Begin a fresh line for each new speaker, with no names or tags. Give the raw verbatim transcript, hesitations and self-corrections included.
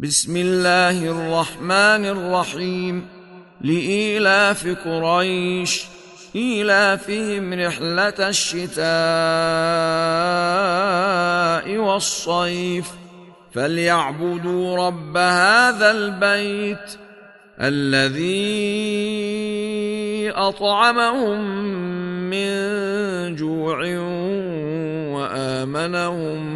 بسم الله الرحمن الرحيم. لإيلاف قريش إيلافهم رحلة الشتاء والصيف فليعبدوا رب هذا البيت الذي أطعمهم من جوع وآمنهم